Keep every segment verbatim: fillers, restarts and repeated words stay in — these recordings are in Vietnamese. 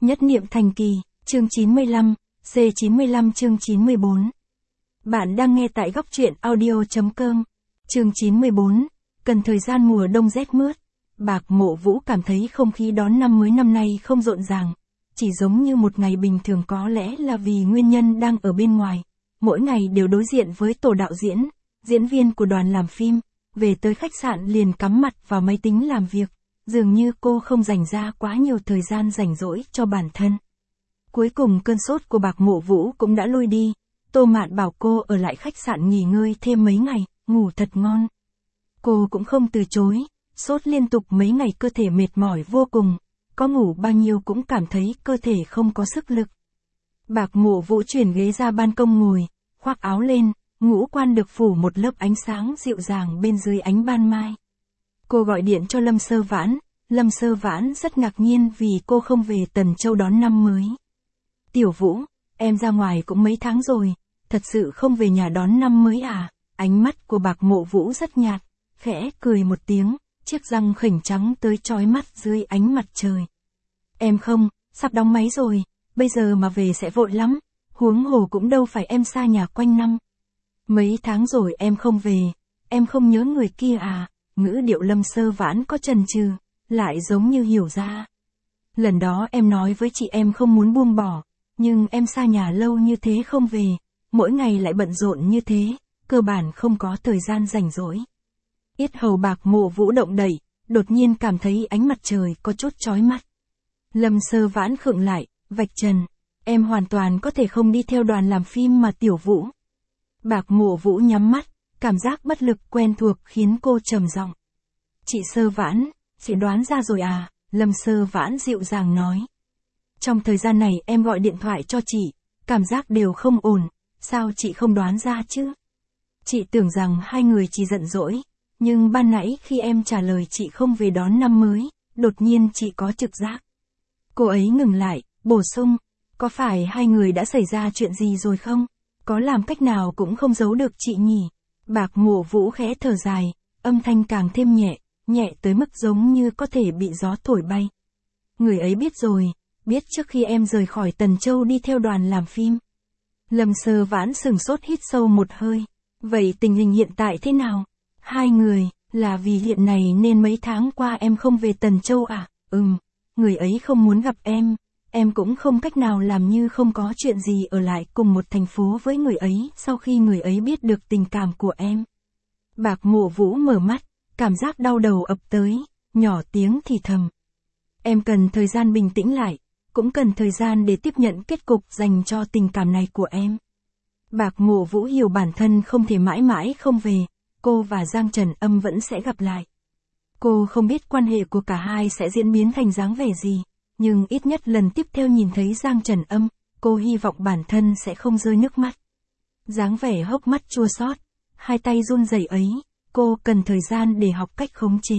Nhất niệm thành kỳ, chương chín mươi lăm, C chín mươi lăm chương chín mươi bốn. Bạn đang nghe tại góc truyện audio.com. Chương chín mươi bốn, cần thời gian mùa đông rét mướt. Bạc Mộ Vũ cảm thấy không khí đón năm mới năm nay không rộn ràng, chỉ giống như một ngày bình thường, có lẽ là vì nguyên nhân đang ở bên ngoài. Mỗi ngày đều đối diện với tổ đạo diễn, diễn viên của đoàn làm phim, về tới khách sạn liền cắm mặt vào máy tính làm việc. Dường như cô không dành ra quá nhiều thời gian rảnh rỗi cho bản thân. Cuối cùng cơn sốt của Bạc Mộ Vũ cũng đã lui đi. Tô Mạn bảo cô ở lại khách sạn nghỉ ngơi thêm mấy ngày, ngủ thật ngon. Cô cũng không từ chối, sốt liên tục mấy ngày cơ thể mệt mỏi vô cùng, có ngủ bao nhiêu cũng cảm thấy cơ thể không có sức lực. Bạc Mộ Vũ chuyển ghế ra ban công ngồi, khoác áo lên, ngũ quan được phủ một lớp ánh sáng dịu dàng bên dưới ánh ban mai. Cô gọi điện cho Lâm Sơ Vãn, Lâm Sơ Vãn rất ngạc nhiên vì cô không về Tần Châu đón năm mới. Tiểu Vũ, em ra ngoài cũng mấy tháng rồi, thật sự không về nhà đón năm mới à? Ánh mắt của Bạc Mộ Vũ rất nhạt, khẽ cười một tiếng, chiếc răng khểnh trắng tới chói mắt dưới ánh mặt trời. Em không, sắp đóng máy rồi, bây giờ mà về sẽ vội lắm, huống hồ cũng đâu phải em xa nhà quanh năm. Mấy tháng rồi em không về, em không nhớ người kia à? Ngữ điệu Lâm Sơ Vãn có chần chừ, lại giống như hiểu ra. Lần đó em nói với chị em không muốn buông bỏ, nhưng em xa nhà lâu như thế không về, mỗi ngày lại bận rộn như thế, cơ bản không có thời gian rảnh rỗi. Yết hầu Bạc Mộ Vũ động đẩy, đột nhiên cảm thấy ánh mặt trời có chút chói mắt. Lâm Sơ Vãn khựng lại, vạch trần, em hoàn toàn có thể không đi theo đoàn làm phim mà Tiểu Vũ. Bạc Mộ Vũ nhắm mắt, cảm giác bất lực quen thuộc khiến cô trầm giọng. Chị Sơ Vãn, chị đoán ra rồi à? Lâm Sơ Vãn dịu dàng nói. Trong thời gian này em gọi điện thoại cho chị, cảm giác đều không ổn, sao chị không đoán ra chứ? Chị tưởng rằng hai người chỉ giận dỗi, nhưng ban nãy khi em trả lời chị không về đón năm mới, đột nhiên chị có trực giác. Cô ấy ngừng lại, bổ sung, có phải hai người đã xảy ra chuyện gì rồi không? Có làm cách nào cũng không giấu được chị nhỉ? Bạc Mộ Vũ khẽ thở dài, âm thanh càng thêm nhẹ, nhẹ tới mức giống như có thể bị gió thổi bay. Người ấy biết rồi, biết trước khi em rời khỏi Tần Châu đi theo đoàn làm phim. Lâm Sơ Vãn sừng sốt hít sâu một hơi. Vậy tình hình hiện tại thế nào? Hai người, là vì hiện này nên mấy tháng qua em không về Tần Châu à? Ừm, người ấy không muốn gặp em, em cũng không cách nào làm như không có chuyện gì ở lại cùng một thành phố với người ấy sau khi người ấy biết được tình cảm của em. Bạc Mộ Vũ mở mắt, cảm giác đau đầu ập tới, nhỏ tiếng thì thầm. Em cần thời gian bình tĩnh lại, cũng cần thời gian để tiếp nhận kết cục dành cho tình cảm này của em. Bạc Mộ Vũ hiểu bản thân không thể mãi mãi không về, cô và Giang Trần Âm vẫn sẽ gặp lại. Cô không biết quan hệ của cả hai sẽ diễn biến thành dáng vẻ gì, nhưng ít nhất lần tiếp theo nhìn thấy Giang Trần Âm, cô hy vọng bản thân sẽ không rơi nước mắt. Dáng vẻ hốc mắt chua xót, hai tay run rẩy ấy, cô cần thời gian để học cách khống chế.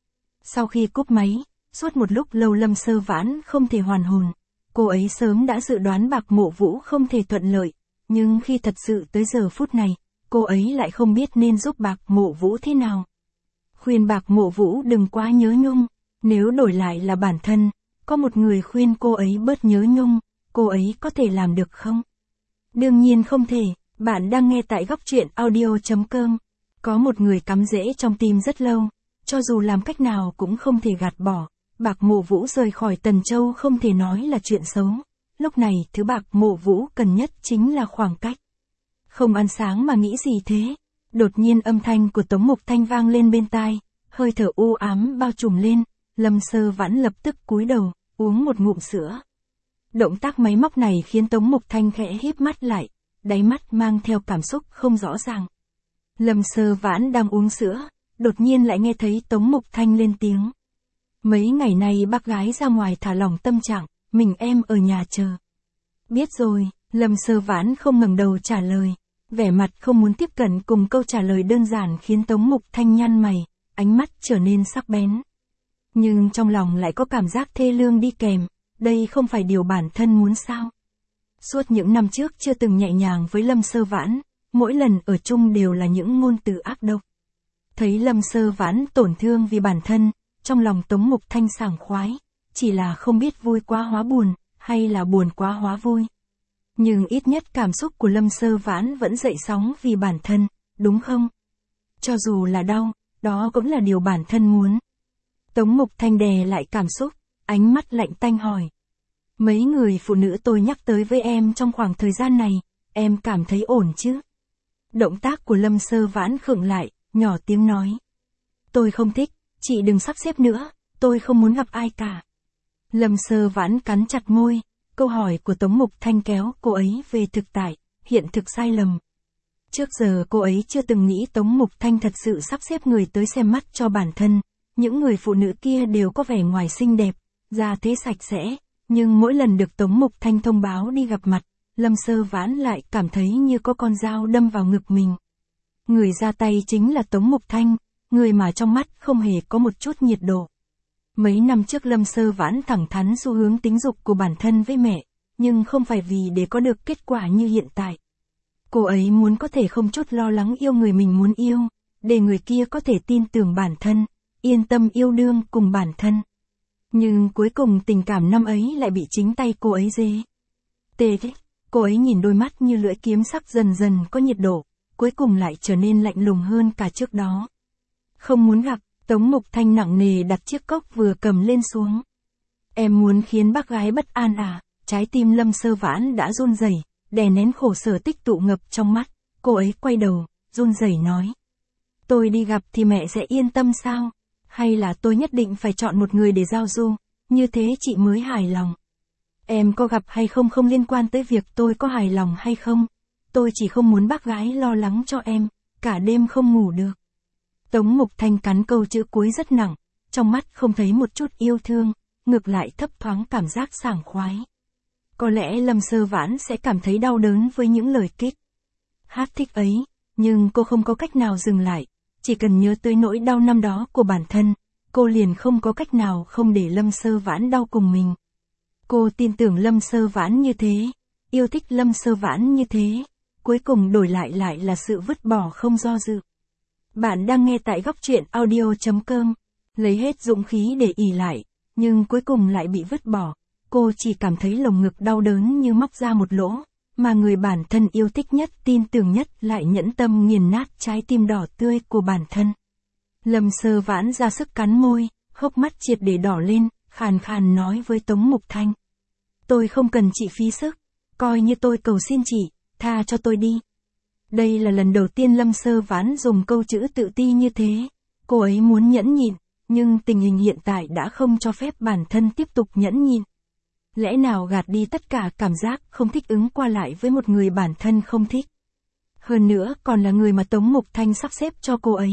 Sau khi cúp máy, suốt một lúc lâu Lâm Sơ Vãn không thể hoàn hồn. Cô ấy sớm đã dự đoán Bạc Mộ Vũ không thể thuận lợi, nhưng khi thật sự tới giờ phút này, cô ấy lại không biết nên giúp Bạc Mộ Vũ thế nào. Khuyên Bạc Mộ Vũ đừng quá nhớ nhung, nếu đổi lại là bản thân, có một người khuyên cô ấy bớt nhớ nhung, cô ấy có thể làm được không? Đương nhiên không thể, bạn đang nghe tại góc truyện audio.com. Có một người cắm rễ trong tim rất lâu, cho dù làm cách nào cũng không thể gạt bỏ. Bạc Mộ Vũ rời khỏi Tần Châu không thể nói là chuyện xấu. Lúc này thứ Bạc Mộ Vũ cần nhất chính là khoảng cách. Không ăn sáng mà nghĩ gì thế? Đột nhiên âm thanh của Tống Mục Thanh vang lên bên tai, hơi thở u ám bao trùm lên, Lâm Sơ Vãn lập tức cúi đầu, uống một ngụm sữa. Động tác máy móc này khiến Tống Mục Thanh khẽ híp mắt lại, đáy mắt mang theo cảm xúc không rõ ràng. Lâm Sơ Vãn đang uống sữa, đột nhiên lại nghe thấy Tống Mục Thanh lên tiếng. Mấy ngày nay bác gái ra ngoài thả lỏng tâm trạng, mình em ở nhà chờ. Biết rồi, Lâm Sơ Vãn không ngẩng đầu trả lời, vẻ mặt không muốn tiếp cận cùng câu trả lời đơn giản khiến Tống Mục Thanh nhăn mày, ánh mắt trở nên sắc bén. Nhưng trong lòng lại có cảm giác thê lương đi kèm, đây không phải điều bản thân muốn sao. Suốt những năm trước chưa từng nhẹ nhàng với Lâm Sơ Vãn, mỗi lần ở chung đều là những ngôn từ ác độc. Thấy Lâm Sơ Vãn tổn thương vì bản thân, trong lòng Tống Mục Thanh sảng khoái, chỉ là không biết vui quá hóa buồn, hay là buồn quá hóa vui. Nhưng ít nhất cảm xúc của Lâm Sơ Vãn vẫn dậy sóng vì bản thân, đúng không? Cho dù là đau, đó cũng là điều bản thân muốn. Tống Mục Thanh đè lại cảm xúc, ánh mắt lạnh tanh hỏi. Mấy người phụ nữ tôi nhắc tới với em trong khoảng thời gian này, em cảm thấy ổn chứ? Động tác của Lâm Sơ Vãn khựng lại, nhỏ tiếng nói. Tôi không thích, chị đừng sắp xếp nữa, tôi không muốn gặp ai cả. Lâm Sơ Vãn cắn chặt môi, câu hỏi của Tống Mục Thanh kéo cô ấy về thực tại, hiện thực sai lầm. Trước giờ cô ấy chưa từng nghĩ Tống Mục Thanh thật sự sắp xếp người tới xem mắt cho bản thân. Những người phụ nữ kia đều có vẻ ngoài xinh đẹp, da thế sạch sẽ, nhưng mỗi lần được Tống Mục Thanh thông báo đi gặp mặt, Lâm Sơ Vãn lại cảm thấy như có con dao đâm vào ngực mình. Người ra tay chính là Tống Mục Thanh, người mà trong mắt không hề có một chút nhiệt độ. Mấy năm trước Lâm Sơ Vãn thẳng thắn xu hướng tính dục của bản thân với mẹ, nhưng không phải vì để có được kết quả như hiện tại. Cô ấy muốn có thể không chút lo lắng yêu người mình muốn yêu, để người kia có thể tin tưởng bản thân, yên tâm yêu đương cùng bản thân. Nhưng cuối cùng tình cảm năm ấy lại bị chính tay cô ấy dê. Tê thế, cô ấy nhìn đôi mắt như lưỡi kiếm sắc dần dần có nhiệt độ, cuối cùng lại trở nên lạnh lùng hơn cả trước đó. Không muốn gặp, Tống Mục Thanh nặng nề đặt chiếc cốc vừa cầm lên xuống. Em muốn khiến bác gái bất an à? Trái tim Lâm Sơ Vãn đã run rẩy, đè nén khổ sở tích tụ ngập trong mắt, cô ấy quay đầu, run rẩy nói. Tôi đi gặp thì mẹ sẽ yên tâm sao? Hay là tôi nhất định phải chọn một người để giao du, như thế chị mới hài lòng? Em có gặp hay không không liên quan tới việc tôi có hài lòng hay không. Tôi chỉ không muốn bác gái lo lắng cho em, cả đêm không ngủ được. Tống Mục Thanh cắn câu chữ cuối rất nặng, trong mắt không thấy một chút yêu thương, ngược lại thấp thoáng cảm giác sảng khoái. Có lẽ Lâm Sơ Vãn sẽ cảm thấy đau đớn với những lời kích hát thích ấy, nhưng cô không có cách nào dừng lại, chỉ cần nhớ tới nỗi đau năm đó của bản thân, cô liền không có cách nào không để Lâm Sơ Vãn đau cùng mình. Cô tin tưởng Lâm Sơ Vãn như thế, yêu thích Lâm Sơ Vãn như thế, cuối cùng đổi lại lại là sự vứt bỏ không do dự. Bạn đang nghe tại góc truyện audio chấm com, lấy hết dũng khí để ỷ lại, nhưng cuối cùng lại bị vứt bỏ. Cô chỉ cảm thấy lồng ngực đau đớn như móc ra một lỗ, mà người bản thân yêu thích nhất, tin tưởng nhất lại nhẫn tâm nghiền nát trái tim đỏ tươi của bản thân. Lâm Sơ Vãn ra sức cắn môi, hốc mắt triệt để đỏ lên, khàn khàn nói với Tống Mục Thanh. Tôi không cần chị phí sức, coi như tôi cầu xin chị, tha cho tôi đi. Đây là lần đầu tiên Lâm Sơ Vãn dùng câu chữ tự ti như thế, cô ấy muốn nhẫn nhịn, nhưng tình hình hiện tại đã không cho phép bản thân tiếp tục nhẫn nhịn. Lẽ nào gạt đi tất cả cảm giác không thích ứng qua lại với một người bản thân không thích. Hơn nữa còn là người mà Tống Mục Thanh sắp xếp cho cô ấy.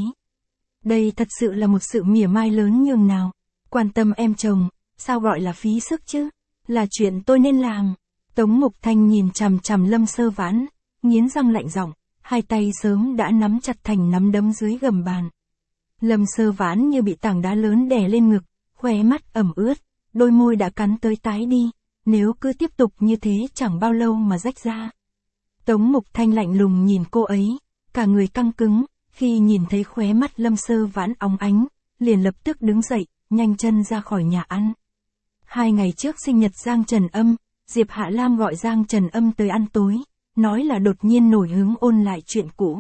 Đây thật sự là một sự mỉa mai lớn nhường nào. Quan tâm em chồng, sao gọi là phí sức chứ? Là chuyện tôi nên làm. Tống Mục Thanh nhìn chằm chằm Lâm Sơ Vãn, nghiến răng lạnh giọng, hai tay sớm đã nắm chặt thành nắm đấm dưới gầm bàn. Lâm Sơ Vãn như bị tảng đá lớn đè lên ngực, khóe mắt ẩm ướt, đôi môi đã cắn tới tái đi, nếu cứ tiếp tục như thế chẳng bao lâu mà rách ra. Tống Mục Thanh lạnh lùng nhìn cô ấy, cả người căng cứng, khi nhìn thấy khóe mắt Lâm Sơ Vãn óng ánh, liền lập tức đứng dậy, nhanh chân ra khỏi nhà ăn. Hai ngày trước sinh nhật Giang Trần Âm, Diệp Hạ Lam gọi Giang Trần Âm tới ăn tối, nói là đột nhiên nổi hứng ôn lại chuyện cũ.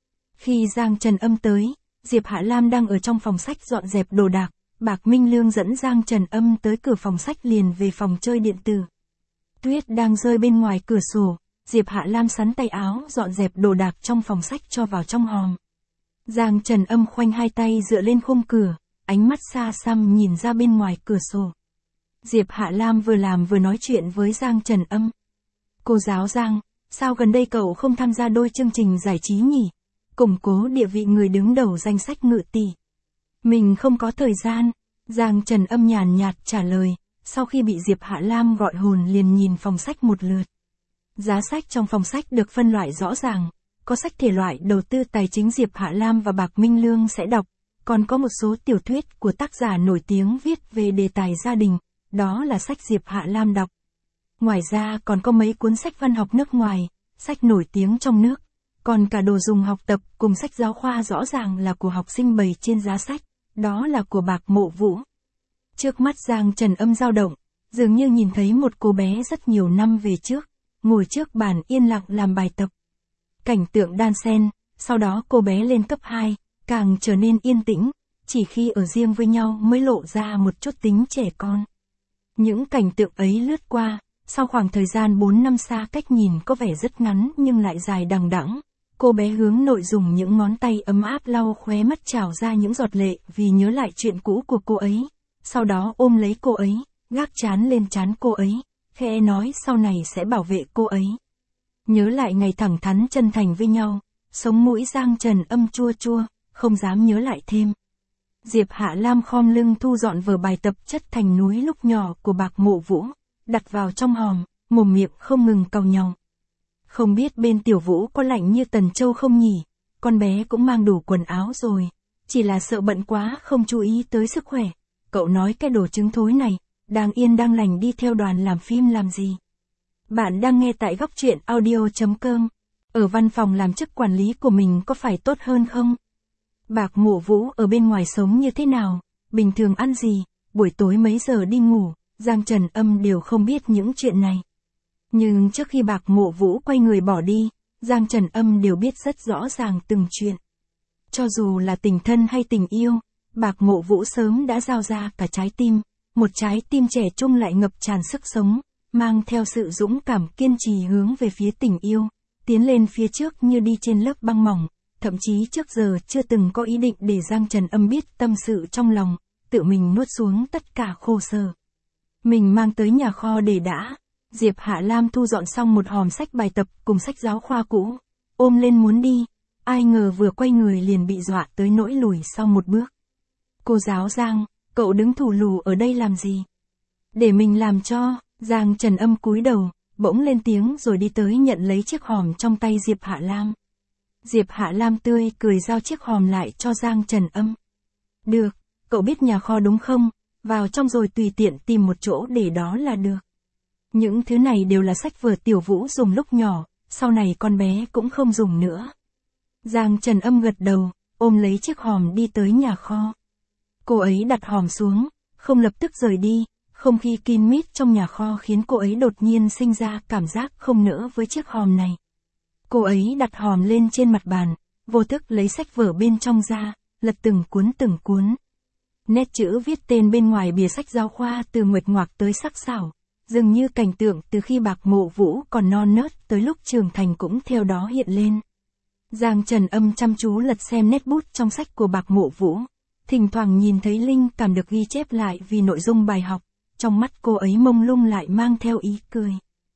Khi Giang Trần Âm tới, Diệp Hạ Lam đang ở trong phòng sách dọn dẹp đồ đạc, Bạc Minh Lương dẫn Giang Trần Âm tới cửa phòng sách liền về phòng chơi điện tử. Tuyết đang rơi bên ngoài cửa sổ, Diệp Hạ Lam sắn tay áo dọn dẹp đồ đạc trong phòng sách cho vào trong hòm. Giang Trần Âm khoanh hai tay dựa lên khung cửa, ánh mắt xa xăm nhìn ra bên ngoài cửa sổ. Diệp Hạ Lam vừa làm vừa nói chuyện với Giang Trần Âm. Cô giáo Giang, sao gần đây cậu không tham gia đôi chương trình giải trí nhỉ? Củng cố địa vị người đứng đầu danh sách ngự tỷ. Mình không có thời gian, Giang Trần Âm nhàn nhạt trả lời, sau khi bị Diệp Hạ Lam gọi hồn liền nhìn phòng sách một lượt. Giá sách trong phòng sách được phân loại rõ ràng, có sách thể loại đầu tư tài chính Diệp Hạ Lam và Bạc Minh Lương sẽ đọc, còn có một số tiểu thuyết của tác giả nổi tiếng viết về đề tài gia đình, đó là sách Diệp Hạ Lam đọc. Ngoài ra còn có mấy cuốn sách văn học nước ngoài, sách nổi tiếng trong nước, còn cả đồ dùng học tập cùng sách giáo khoa rõ ràng là của học sinh bày trên giá sách, đó là của Bạc Mộ Vũ. Trước mắt Giang Trần Âm dao động, Dường như nhìn thấy một cô bé rất nhiều năm về trước, ngồi trước bàn yên lặng làm bài tập. Cảnh tượng đan xen, sau đó cô bé lên cấp hai, càng trở nên yên tĩnh, chỉ khi ở riêng với nhau mới lộ ra một chút tính trẻ con. Những cảnh tượng ấy lướt qua, sau khoảng thời gian bốn năm xa cách nhìn có vẻ rất ngắn nhưng lại dài đằng đẵng. Cô bé hướng nội dùng những ngón tay ấm áp lau khóe mắt trào ra những giọt lệ vì nhớ lại chuyện cũ của cô ấy. Sau đó ôm lấy cô ấy, gác trán lên trán cô ấy, khẽ nói sau này sẽ bảo vệ cô ấy. Nhớ lại ngày thẳng thắn chân thành với nhau, sống mũi Giang Trần Âm chua chua, không dám nhớ lại thêm. Diệp Hạ Lam khom lưng thu dọn vở bài tập chất thành núi lúc nhỏ của Bạc Mộ Vũ, đặt vào trong hòm, mồm miệng không ngừng càu nhàu. Không biết bên Tiểu Vũ có lạnh như Tần Châu không nhỉ, con bé cũng mang đủ quần áo rồi, chỉ là sợ bận quá không chú ý tới sức khỏe. Cậu nói cái đồ trứng thối này, đang yên đang lành đi theo đoàn làm phim làm gì. Bạn đang nghe tại góc truyện audio chấm com. Ở văn phòng làm chức quản lý của mình có phải tốt hơn không? Bạc Mộ Vũ ở bên ngoài sống như thế nào, bình thường ăn gì, buổi tối mấy giờ đi ngủ, Giang Trần Âm đều không biết những chuyện này. Nhưng trước khi Bạc Mộ Vũ quay người bỏ đi, Giang Trần Âm đều biết rất rõ ràng từng chuyện. Cho dù là tình thân hay tình yêu, Bạc Mộ Vũ sớm đã giao ra cả trái tim, một trái tim trẻ trung lại ngập tràn sức sống, mang theo sự dũng cảm kiên trì hướng về phía tình yêu, tiến lên phía trước như đi trên lớp băng mỏng, thậm chí trước giờ chưa từng có ý định để Giang Trần Âm biết tâm sự trong lòng, tự mình nuốt xuống tất cả khổ sở. Mình mang tới nhà kho để đã. Diệp Hạ Lam thu dọn xong một hòm sách bài tập cùng sách giáo khoa cũ, ôm lên muốn đi, ai ngờ vừa quay người liền bị dọa tới nỗi lùi sau một bước. Cô giáo Giang, cậu đứng thù lù ở đây làm gì? Để mình làm cho. Giang Trần Âm cúi đầu, bỗng lên tiếng rồi đi tới nhận lấy chiếc hòm trong tay Diệp Hạ Lam. Diệp Hạ Lam tươi cười giao chiếc hòm lại cho Giang Trần Âm. Được, cậu biết nhà kho đúng không? Vào trong rồi tùy tiện tìm một chỗ để đó là được. Những thứ này đều là sách vở Tiểu Vũ dùng lúc nhỏ, sau này con bé cũng không dùng nữa. Giang Trần Âm gật đầu, ôm lấy chiếc hòm đi tới nhà kho. Cô ấy đặt hòm xuống, không lập tức rời đi, không khí kín mít trong nhà kho khiến cô ấy đột nhiên sinh ra cảm giác không nỡ với chiếc hòm này. Cô ấy đặt hòm lên trên mặt bàn, vô thức lấy sách vở bên trong ra, lật từng cuốn từng cuốn. Nét chữ viết tên bên ngoài bìa sách giáo khoa từ nguệch ngoạc tới sắc sảo, dường như cảnh tượng từ khi Bạc Mộ Vũ còn non nớt tới lúc trưởng thành cũng theo đó hiện lên. Giang Trần Âm chăm chú lật xem nét bút trong sách của Bạc Mộ Vũ, thỉnh thoảng nhìn thấy linh cảm được ghi chép lại vì nội dung bài học, trong mắt cô ấy mông lung lại mang theo ý cười.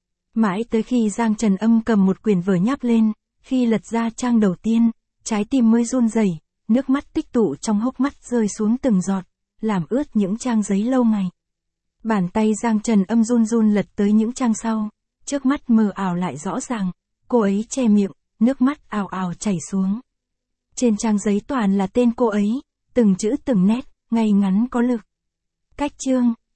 Mãi tới khi Giang Trần Âm cầm một quyển vở nháp lên, khi lật ra trang đầu tiên, trái tim mới run rẩy, nước mắt tích tụ trong hốc mắt rơi xuống từng giọt, làm ướt những trang giấy lâu ngày. Bàn tay Giang Trần Âm run run lật tới những trang sau, trước mắt mờ ảo lại rõ ràng, cô ấy che miệng, nước mắt ào ào chảy xuống. Trên trang giấy toàn là tên cô ấy, từng chữ từng nét, ngay ngắn có lực. Cách chương,